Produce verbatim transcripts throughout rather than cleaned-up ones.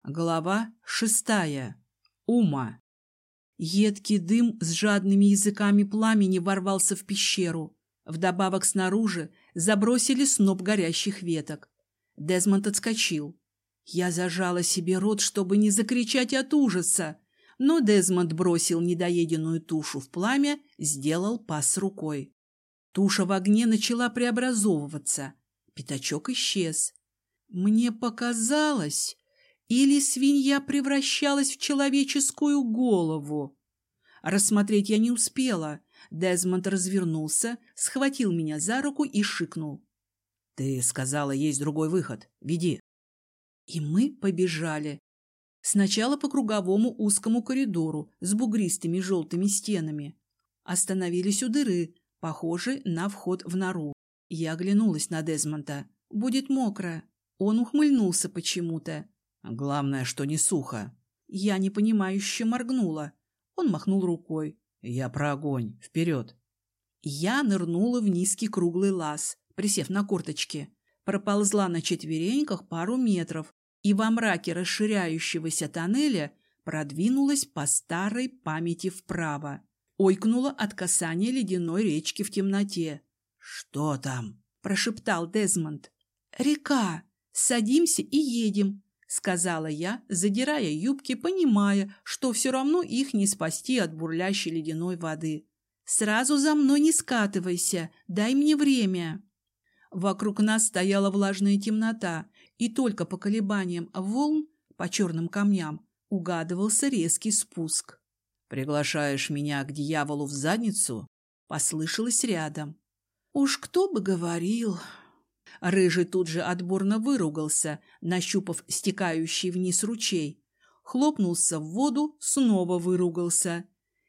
Глава шестая. Ума. Едкий дым с жадными языками пламени ворвался в пещеру. Вдобавок снаружи забросили сноп горящих веток. Дезмонд отскочил. Я зажала себе рот, чтобы не закричать от ужаса. Но Дезмонд бросил недоеденную тушу в пламя, сделал пас рукой. Туша в огне начала преобразовываться. Пятачок исчез. Мне показалось... Или свинья превращалась в человеческую голову? Рассмотреть я не успела. Дезмонд развернулся, схватил меня за руку и шикнул. — Ты сказала, есть другой выход. Веди. И мы побежали. Сначала по круговому узкому коридору с бугристыми желтыми стенами. Остановились у дыры, похожей на вход в нору. Я оглянулась на Дезмонда. Будет мокро. Он ухмыльнулся почему-то. Главное, что не сухо. Я непонимающе моргнула. Он махнул рукой. Я про огонь. Вперед. Я нырнула в низкий круглый лаз, присев на корточки. Проползла на четвереньках пару метров и во мраке расширяющегося тоннеля продвинулась по старой памяти вправо. Ойкнула от касания ледяной речки в темноте. — Что там? — прошептал Дезмонд. — Река. Садимся и едем. — сказала я, задирая юбки, понимая, что все равно их не спасти от бурлящей ледяной воды. «Сразу за мной не скатывайся, дай мне время». Вокруг нас стояла влажная темнота, и только по колебаниям волн по черным камням угадывался резкий спуск. «Приглашаешь меня к дьяволу в задницу?» — послышалось рядом. «Уж кто бы говорил...» Рыжий тут же отборно выругался, нащупав стекающий вниз ручей. Хлопнулся в воду, снова выругался.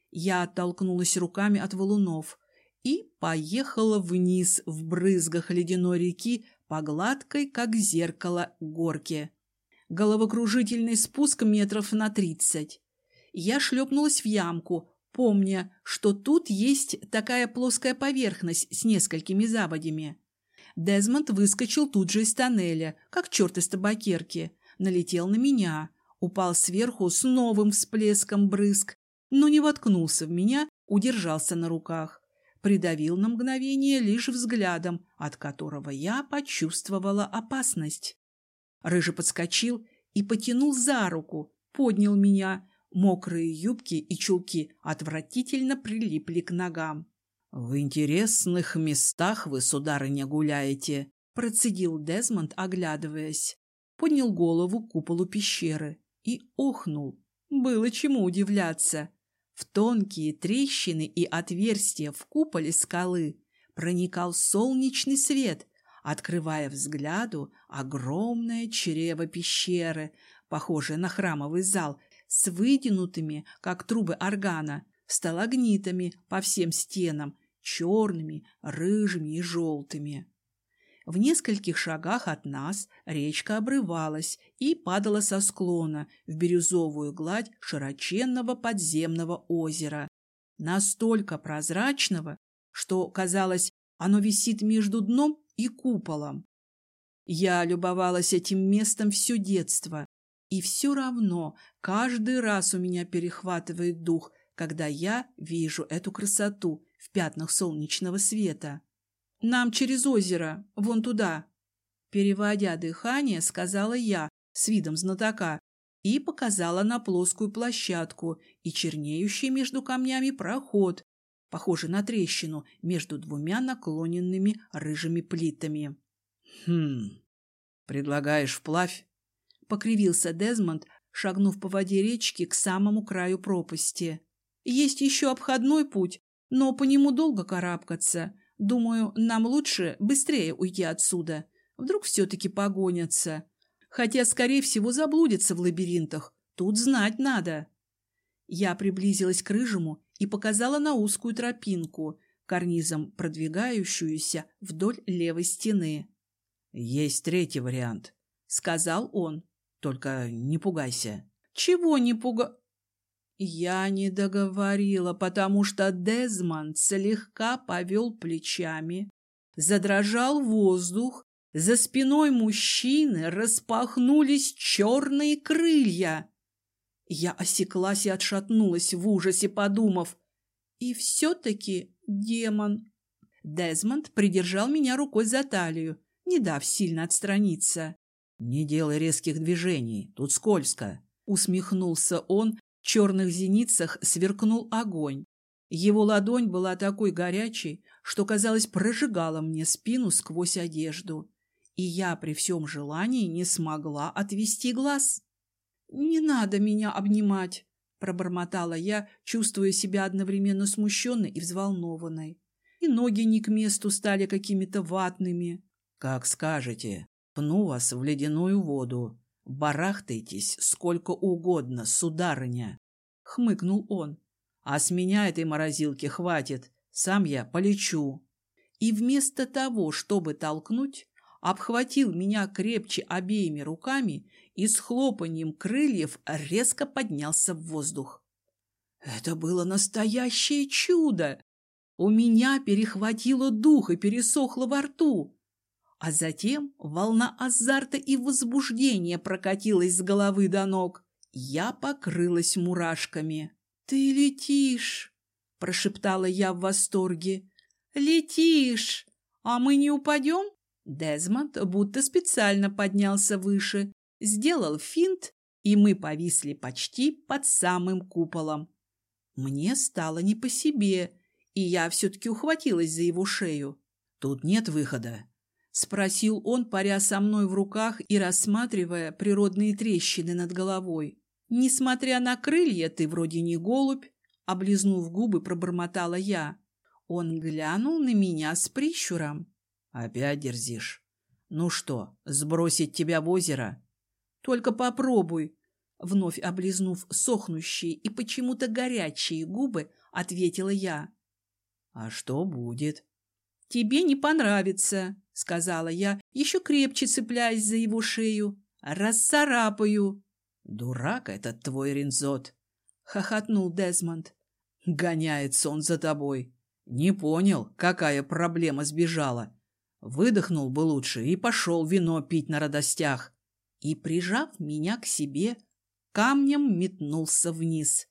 Я оттолкнулась руками от валунов и поехала вниз в брызгах ледяной реки по гладкой, как зеркало, горке. Головокружительный спуск метров на тридцать. Я шлепнулась в ямку, помня, что тут есть такая плоская поверхность с несколькими заводями. Дезмонд выскочил тут же из тоннеля, как черт из табакерки, налетел на меня, упал сверху с новым всплеском брызг, но не воткнулся в меня, удержался на руках, придавил на мгновение лишь взглядом, от которого я почувствовала опасность. Рыжий подскочил и потянул за руку, поднял меня, мокрые юбки и чулки отвратительно прилипли к ногам. — В интересных местах вы, сударыня, гуляете, — процедил Дезмонд, оглядываясь. Поднял голову к куполу пещеры и охнул. Было чему удивляться. В тонкие трещины и отверстия в куполе скалы проникал солнечный свет, открывая взгляду огромное чрево пещеры, похожее на храмовый зал, с вытянутыми, как трубы органа, сталагнитами по всем стенам, черными, рыжими и желтыми. В нескольких шагах от нас речка обрывалась и падала со склона в бирюзовую гладь широченного подземного озера, настолько прозрачного, что, казалось, оно висит между дном и куполом. Я любовалась этим местом все детство, и все равно каждый раз у меня перехватывает дух, когда я вижу эту красоту в пятнах солнечного света. «Нам через озеро, вон туда», — переводя дыхание, сказала я с видом знатока и показала на плоскую площадку и чернеющий между камнями проход, похожий на трещину между двумя наклоненными рыжими плитами. «Хм, предлагаешь вплавь?» — покривился Дезмонд, шагнув по воде речки к самому краю пропасти. «Есть еще обходной путь, но по нему долго карабкаться. Думаю, нам лучше быстрее уйти отсюда. Вдруг все-таки погонятся. Хотя, скорее всего, заблудятся в лабиринтах. Тут знать надо». Я приблизилась к рыжему и показала на узкую тропинку, карнизом продвигающуюся вдоль левой стены. «Есть третий вариант», — сказал он. «Только не пугайся». «Чего не пуга...» Я не договорила, потому что Дезмонд слегка повел плечами, задрожал воздух, За спиной мужчины распахнулись черные крылья. Я осеклась и отшатнулась в ужасе, подумав: и все-таки демон. Дезмонд придержал меня рукой за талию, не дав сильно отстраниться. «Не делай резких движений, тут скользко», — усмехнулся он. В черных зеницах сверкнул огонь. Его ладонь была такой горячей, что, казалось, прожигала мне спину сквозь одежду. И я при всем желании не смогла отвести глаз. «Не надо меня обнимать», — пробормотала я, чувствуя себя одновременно смущенной и взволнованной. И ноги не к месту стали какими-то ватными. «Как скажете, пну вас в ледяную воду. Барахтайтесь сколько угодно, сударыня», — хмыкнул он. «А с меня этой морозилки хватит, сам я полечу». И вместо того, чтобы толкнуть, обхватил меня крепче обеими руками и с хлопаньем крыльев резко поднялся в воздух. Это было настоящее чудо! У меня перехватило дух и пересохло во рту. А затем волна азарта и возбуждения прокатилась с головы до ног. Я покрылась мурашками. «Ты летишь!» – прошептала я в восторге. «Летишь! А мы не упадем?» Дезмонд будто специально поднялся выше, сделал финт, и мы повисли почти под самым куполом. Мне стало не по себе, и я все-таки ухватилась за его шею. «Тут нет выхода?» — спросил он, паря со мной в руках и рассматривая природные трещины над головой. «Несмотря на крылья, ты вроде не голубь», — облизнув губы, пробормотала я. Он глянул на меня с прищуром. «Опять дерзишь? Ну что, сбросить тебя в озеро?» «Только попробуй», — вновь облизнув сохнущие и почему-то горячие губы, ответила я. «А что будет?» «Тебе не понравится», — сказала я, еще крепче цепляясь за его шею. «Расцарапаю». «Дурак этот твой Ринзот», — хохотнул Дезмонд. «Гоняется он за тобой. Не понял, какая проблема сбежала. Выдохнул бы лучше и пошел вино пить на радостях». И, прижав меня к себе, камнем метнулся вниз.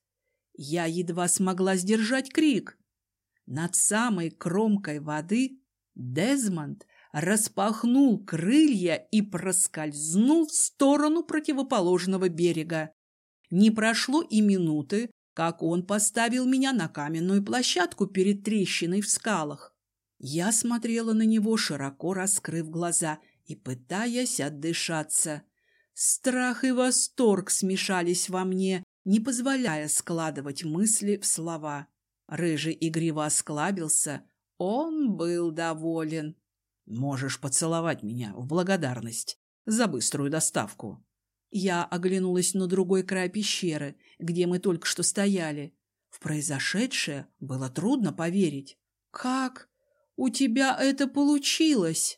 Я едва смогла сдержать крик. Над самой кромкой воды Дезмонд распахнул крылья и проскользнул в сторону противоположного берега. Не прошло и минуты, как он поставил меня на каменную площадку перед трещиной в скалах. Я смотрела на него, широко раскрыв глаза и пытаясь отдышаться. Страх и восторг смешались во мне, не позволяя складывать мысли в слова. Рыжий игриво осклабился, он был доволен. «Можешь поцеловать меня в благодарность за быструю доставку». Я оглянулась на другой край пещеры, где мы только что стояли. В произошедшее было трудно поверить. «Как у тебя это получилось?»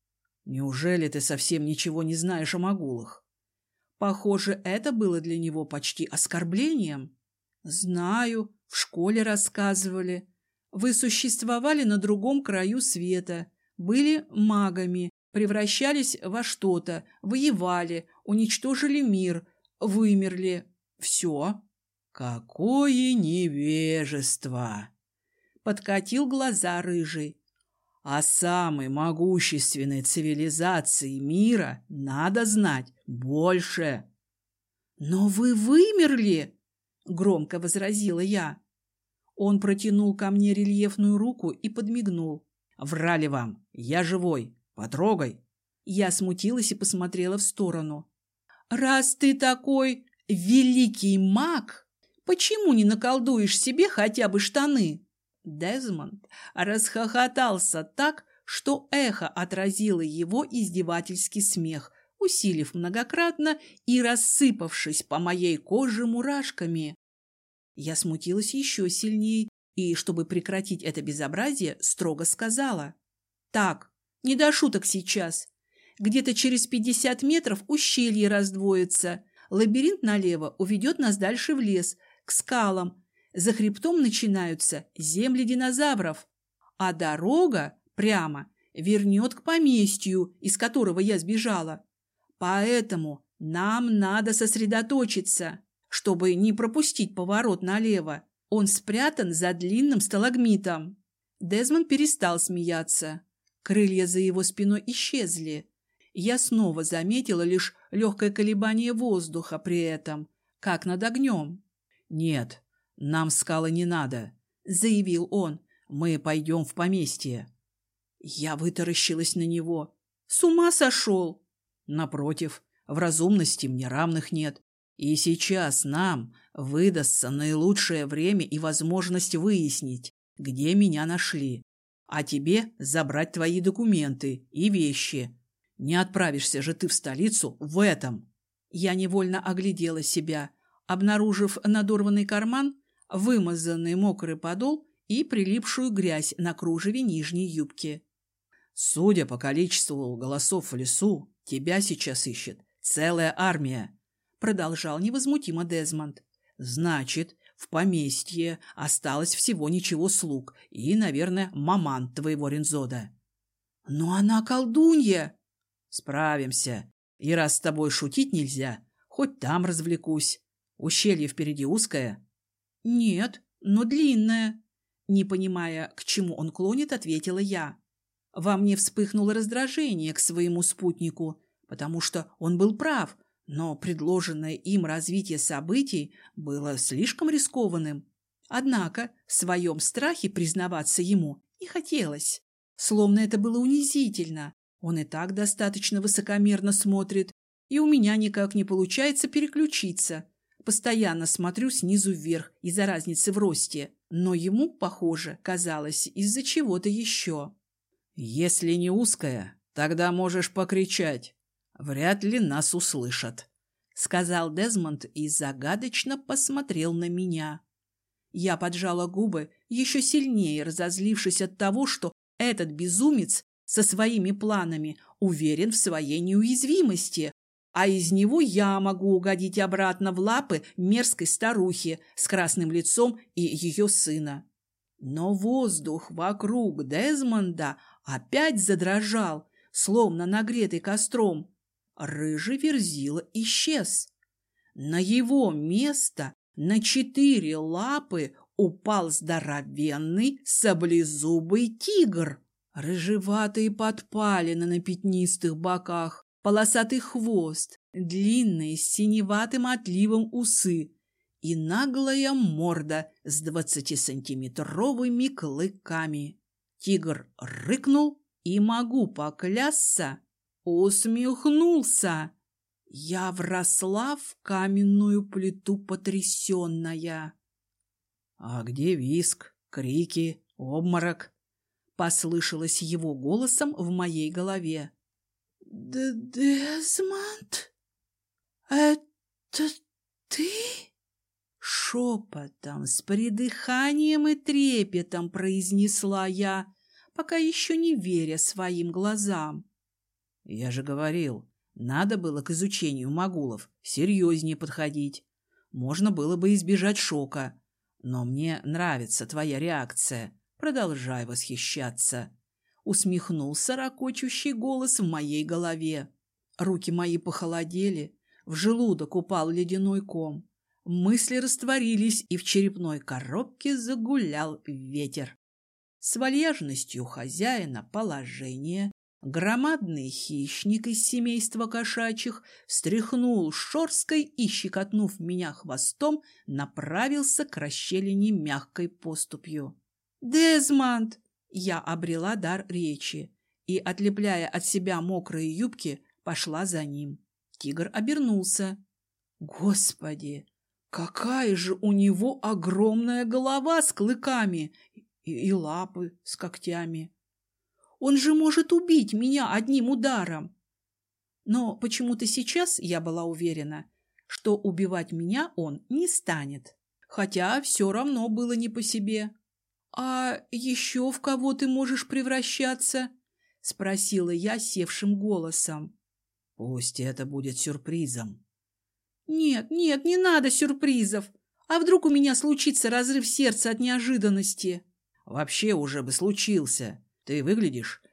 «Неужели ты совсем ничего не знаешь о могулах?» Похоже, это было для него почти оскорблением. «Знаю, в школе рассказывали. Вы существовали на другом краю света, были магами, превращались во что-то, воевали, уничтожили мир, вымерли. Все». «Какое невежество!» — подкатил глаза рыжий. «О самой могущественной цивилизации мира надо знать больше». «Но вы вымерли!» — громко возразила я. Он протянул ко мне рельефную руку и подмигнул. «Врали вам! Я живой! Потрогай!» Я смутилась и посмотрела в сторону. «Раз ты такой великий маг, почему не наколдуешь себе хотя бы штаны?» Дезмонд расхохотался так, что эхо отразило его издевательский смех, усилив многократно и рассыпавшись по моей коже мурашками. Я смутилась еще сильней и, чтобы прекратить это безобразие, строго сказала: «Так, не до шуток сейчас. Где-то через пятьдесят метров ущелье раздвоится. Лабиринт налево уведет нас дальше в лес, к скалам. За хребтом начинаются земли динозавров, а дорога прямо вернет к поместью, из которого я сбежала. Поэтому нам надо сосредоточиться, чтобы не пропустить поворот налево. Он спрятан за длинным сталагмитом». Дезмонд перестал смеяться. Крылья за его спиной исчезли. Я снова заметила лишь легкое колебание воздуха при этом, как над огнем. «Нет, нам скалы не надо», — заявил он. «Мы пойдем в поместье». Я вытаращилась на него. «С ума сошел?» «Напротив, в разумности мне равных нет. И сейчас нам выдастся наилучшее время и возможность выяснить, где меня нашли, а тебе забрать твои документы и вещи. Не отправишься же ты в столицу в этом». Я невольно оглядела себя, обнаружив надорванный карман, вымазанный мокрый подол и прилипшую грязь на кружеве нижней юбки. «Судя по количеству голосов в лесу, тебя сейчас ищет целая армия», — продолжал невозмутимо Дезмонд. «Значит, в поместье осталось всего ничего слуг и, наверное, маман твоего Рензода». «Но она колдунья!» «Справимся. И раз с тобой шутить нельзя, хоть там развлекусь. Ущелье впереди узкое?» «Нет, но длинное». Не понимая, к чему он клонит, ответила я. Во мне вспыхнуло раздражение к своему спутнику, потому что он был прав, но предложенное им развитие событий было слишком рискованным. Однако в своем страхе признаваться ему не хотелось, словно это было унизительно. Он и так достаточно высокомерно смотрит, и у меня никак не получается переключиться. Постоянно смотрю снизу вверх из-за разницы в росте, но ему, похоже, казалось из-за чего-то еще. «Если не узкая, тогда можешь покричать. Вряд ли нас услышат», — сказал Дезмонд и загадочно посмотрел на меня. Я поджала губы, еще сильнее разозлившись от того, что этот безумец со своими планами уверен в своей неуязвимости, а из него я могу угодить обратно в лапы мерзкой старухи с красным лицом и ее сына. Но воздух вокруг Дезмонда опять задрожал, словно нагретый костром. Рыжий Верзила исчез. На его место на четыре лапы упал здоровенный саблезубый тигр. Рыжеватые подпалины на пятнистых боках, полосатый хвост, длинные с синеватым отливом усы и наглая морда с двадцатисантиметровыми клыками. Тигр рыкнул и, могу поклясться, усмехнулся. Я вросла в каменную плиту потрясенная. «А где визг, крики, обморок?» — послышалось его голосом в моей голове. «Дезмонд, это ты?» Шепотом, с придыханием и трепетом произнесла я, пока еще не веря своим глазам. «Я же говорил, надо было к изучению могулов серьезнее подходить. Можно было бы избежать шока. Но мне нравится твоя реакция. Продолжай восхищаться», — усмехнулся ракочущий голос в моей голове. Руки мои похолодели, в желудок упал ледяной ком. Мысли растворились, и в черепной коробке загулял ветер. С вальяжностью хозяина положения громадный хищник из семейства кошачьих встряхнул шорсткой и, щекотнув меня хвостом, направился к расщелине мягкой поступью. «Дезмонд!» Я обрела дар речи и, отлепляя от себя мокрые юбки, пошла за ним. Тигр обернулся. «Господи! Какая же у него огромная голова с клыками и, и лапы с когтями! Он же может убить меня одним ударом!» Но почему-то сейчас я была уверена, что убивать меня он не станет, хотя все равно было не по себе. «А еще в кого ты можешь превращаться?» — спросила я севшим голосом. «Пусть это будет сюрпризом». «Нет, нет, не надо сюрпризов. А вдруг у меня случится разрыв сердца от неожиданности?» «Вообще уже бы случился. Ты выглядишь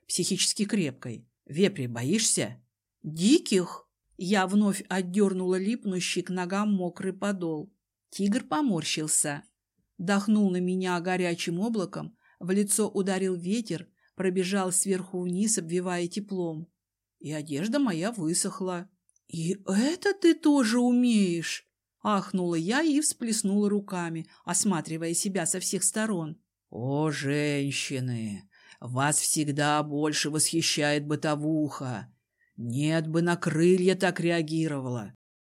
психически крепкой. Вепри боишься? Диких? Я вновь отдернула липнущий к ногам мокрый подол. Тигр поморщился. Дохнул на меня горячим облаком, в лицо ударил ветер, пробежал сверху вниз, обвивая теплом. И одежда моя высохла. «И это ты тоже умеешь?» Ахнула я и всплеснула руками, осматривая себя со всех сторон. «О, женщины! Вас всегда больше восхищает бытовуха. Нет бы на крылья так реагировала!»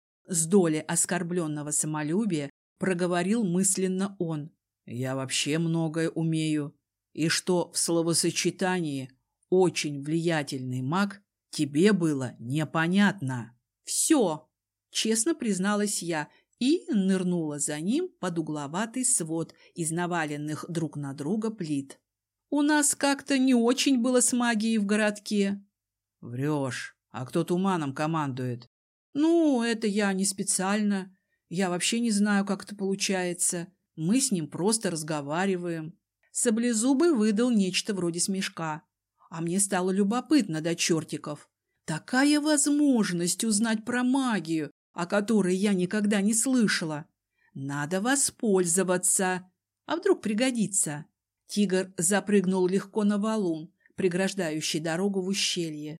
С долей оскорбленного самолюбия проговорил мысленно он. «Я вообще многое умею. И что в словосочетании «очень влиятельный маг» тебе было непонятно». «Все!» — честно призналась я и нырнула за ним под угловатый свод из наваленных друг на друга плит. «У нас как-то не очень было с магией в городке». «Врешь. А кто туманом командует?» «Ну, это я не специально. Я вообще не знаю, как это получается. Мы с ним просто разговариваем». Саблезубый выдал нечто вроде смешка. А мне стало любопытно до чертиков. Такая возможность узнать про магию, о которой я никогда не слышала. Надо воспользоваться. А вдруг пригодится? Тигр запрыгнул легко на валун, преграждающий дорогу в ущелье.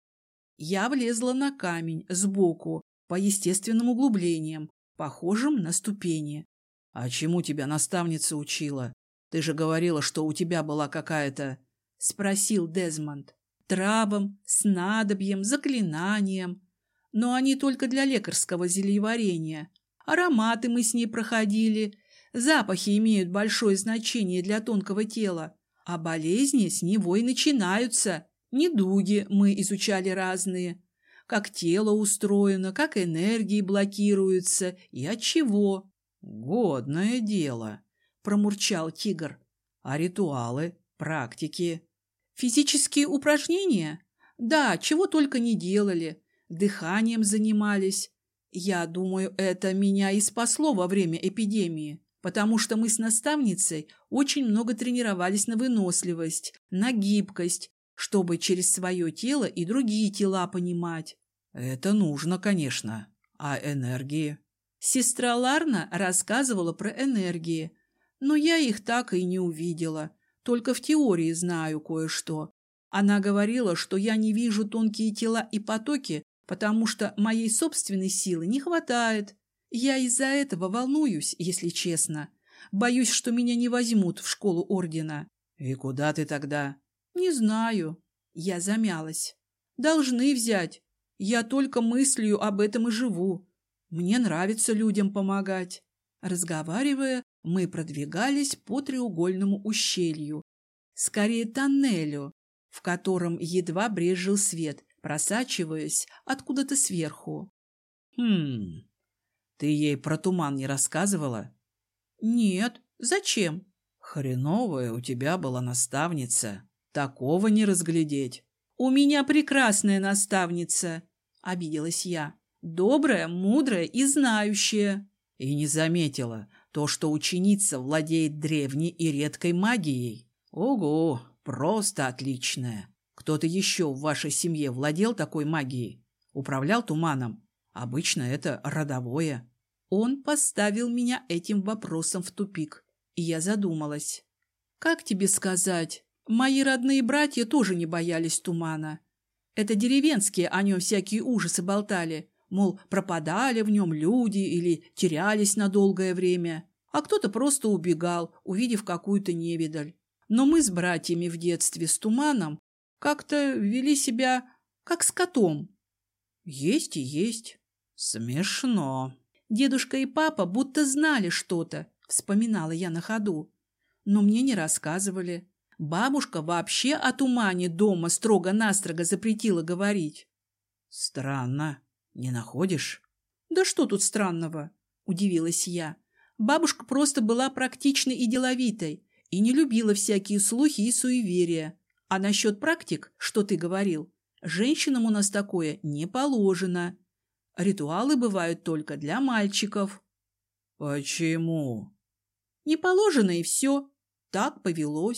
Я влезла на камень сбоку, по естественным углублениям, похожим на ступени. — А чему тебя наставница учила? Ты же говорила, что у тебя была какая-то... — спросил Дезмонд. — Травам, снадобьям, заклинаниям. Но они только для лекарского зельеварения. Ароматы мы с ней проходили. Запахи имеют большое значение для тонкого тела. А болезни с него и начинаются. Недуги мы изучали разные. Как тело устроено, как энергии блокируются и от чего. — Годное дело, — промурчал тигр. — А ритуалы, практики? — Физические упражнения? Да, чего только не делали. Дыханием занимались. Я думаю, это меня и спасло во время эпидемии, потому что мы с наставницей очень много тренировались на выносливость, на гибкость, чтобы через свое тело и другие тела понимать. Это нужно, конечно. А энергии? Сестра Ларна рассказывала про энергии, но я их так и не увидела. Только в теории знаю кое-что. Она говорила, что я не вижу тонкие тела и потоки, потому что моей собственной силы не хватает. Я из-за этого волнуюсь, если честно. Боюсь, что меня не возьмут в школу ордена. — И куда ты тогда? — Не знаю. Я замялась. — Должны взять. Я только мыслью об этом и живу. Мне нравится людям помогать. Разговаривая, мы продвигались по треугольному ущелью. Скорее тоннелю, в котором едва брезжил свет, просачиваясь откуда-то сверху. — Хм... Ты ей про туман не рассказывала? — Нет. Зачем? — Хреновая у тебя была наставница. Такого не разглядеть. — У меня прекрасная наставница, — обиделась я. Добрая, мудрая и знающая. — И не заметила то, что ученица владеет древней и редкой магией. Ого, просто отличная. Кто-то еще в вашей семье владел такой магией? Управлял туманом? Обычно это родовое. Он поставил меня этим вопросом в тупик, и я задумалась. Как тебе сказать? Мои родные братья тоже не боялись тумана. Это деревенские о нем всякие ужасы болтали, мол, пропадали в нем люди или терялись на долгое время, а кто-то просто убегал, увидев какую-то невидаль. Но мы с братьями в детстве с туманом как-то вели себя как с котом. Есть и есть. Смешно. Дедушка и папа будто знали что-то, вспоминала я на ходу. Но мне не рассказывали. Бабушка вообще о тумане дома строго-настрого запретила говорить. Странно. Не находишь? Да что тут странного? Удивилась я. Бабушка просто была практичной и деловитой и не любила всякие слухи и суеверия. А насчет практик, что ты говорил, женщинам у нас такое не положено. Ритуалы бывают только для мальчиков. Почему? Не положено и все. Так повелось.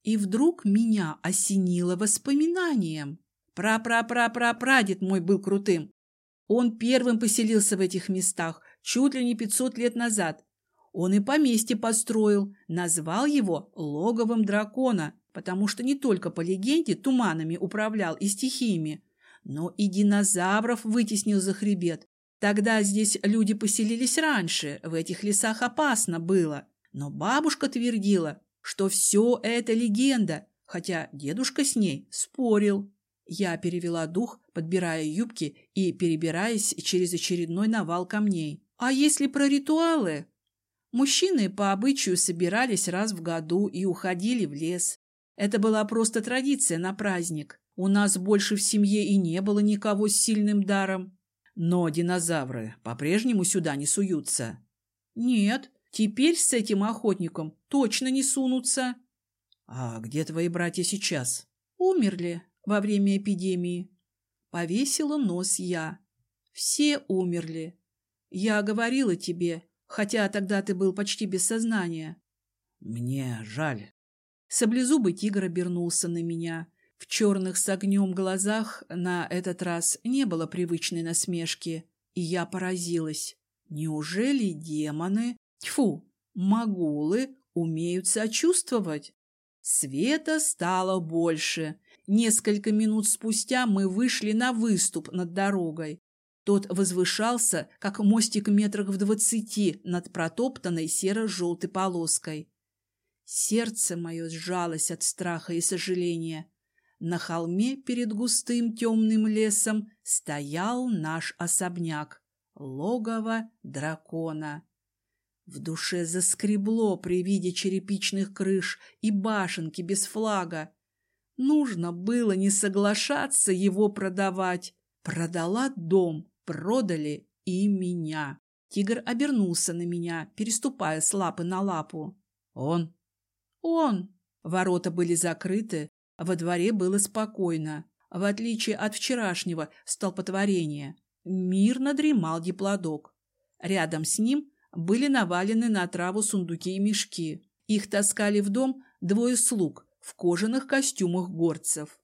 И вдруг меня осенило воспоминанием. Пра-пра-пра-пра-прадед мой был крутым. Он первым поселился в этих местах чуть ли не пятьсот лет назад. Он и поместье построил, назвал его логовом дракона, потому что не только по легенде туманами управлял и стихиями, но и динозавров вытеснил за хребет. Тогда здесь люди поселились раньше, в этих лесах опасно было. Но бабушка твердила, что все это легенда, хотя дедушка с ней спорил. Я перевела дух, подбирая юбки и перебираясь через очередной навал камней. А если про ритуалы? Мужчины по обычаю собирались раз в году и уходили в лес. Это была просто традиция на праздник. У нас больше в семье и не было никого с сильным даром. Но динозавры по-прежнему сюда не суются. Нет, теперь с этим охотником точно не сунутся. А где твои братья сейчас? Умерли во время эпидемии. Повесила нос я. Все умерли. Я говорила тебе, хотя тогда ты был почти без сознания. Мне жаль. Саблезубый тигр обернулся на меня. В черных с огнем глазах на этот раз не было привычной насмешки, и я поразилась. Неужели демоны, тьфу, могулы умеют сочувствовать? Света стало больше. Несколько минут спустя мы вышли на выступ над дорогой. Тот возвышался, как мостик метрах в двадцати над протоптанной серо-желтой полоской. Сердце мое сжалось от страха и сожаления. На холме перед густым темным лесом стоял наш особняк, логово дракона. В душе заскребло при виде черепичных крыш и башенки без флага. Нужно было не соглашаться его продавать. Продала дом, продали и меня. Тигр обернулся на меня, переступая с лапы на лапу. Он? Он. Ворота были закрыты. Во дворе было спокойно, в отличие от вчерашнего столпотворения. Мирно дремал диплодок. Рядом с ним были навалены на траву сундуки и мешки. Их таскали в дом двое слуг в кожаных костюмах горцев.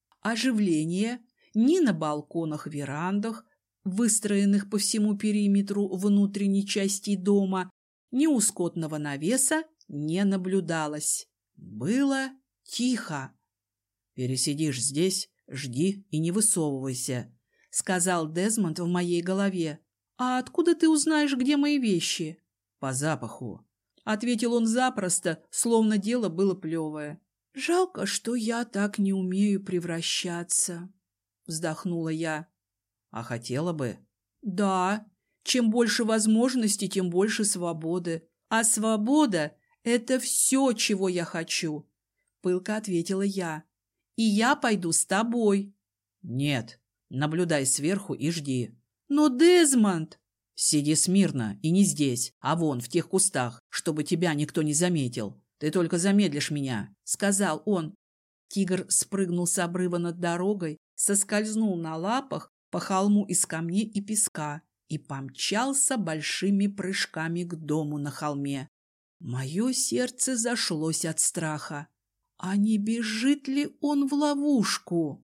Оживление ни на балконах-верандах, выстроенных по всему периметру внутренней части дома, ни у скотного навеса не наблюдалось. Было тихо. «Пересидишь здесь, жди и не высовывайся», — сказал Дезмонд в моей голове. «А откуда ты узнаешь, где мои вещи?» «По запаху», — ответил он запросто, словно дело было плевое. «Жалко, что я так не умею превращаться», — вздохнула я. «А хотела бы?» «Да, чем больше возможностей, тем больше свободы. А свобода — это все, чего я хочу», — пылко ответила я. «И я пойду с тобой». «Нет, наблюдай сверху и жди». «Но, Дезмонд...» «Сиди смирно и не здесь, а вон в тех кустах, чтобы тебя никто не заметил. Ты только замедлишь меня», — сказал он. Тигр спрыгнул с обрыва над дорогой, соскользнул на лапах по холму из камней и песка и помчался большими прыжками к дому на холме. Мое сердце зашлось от страха. А не бежит ли он в ловушку?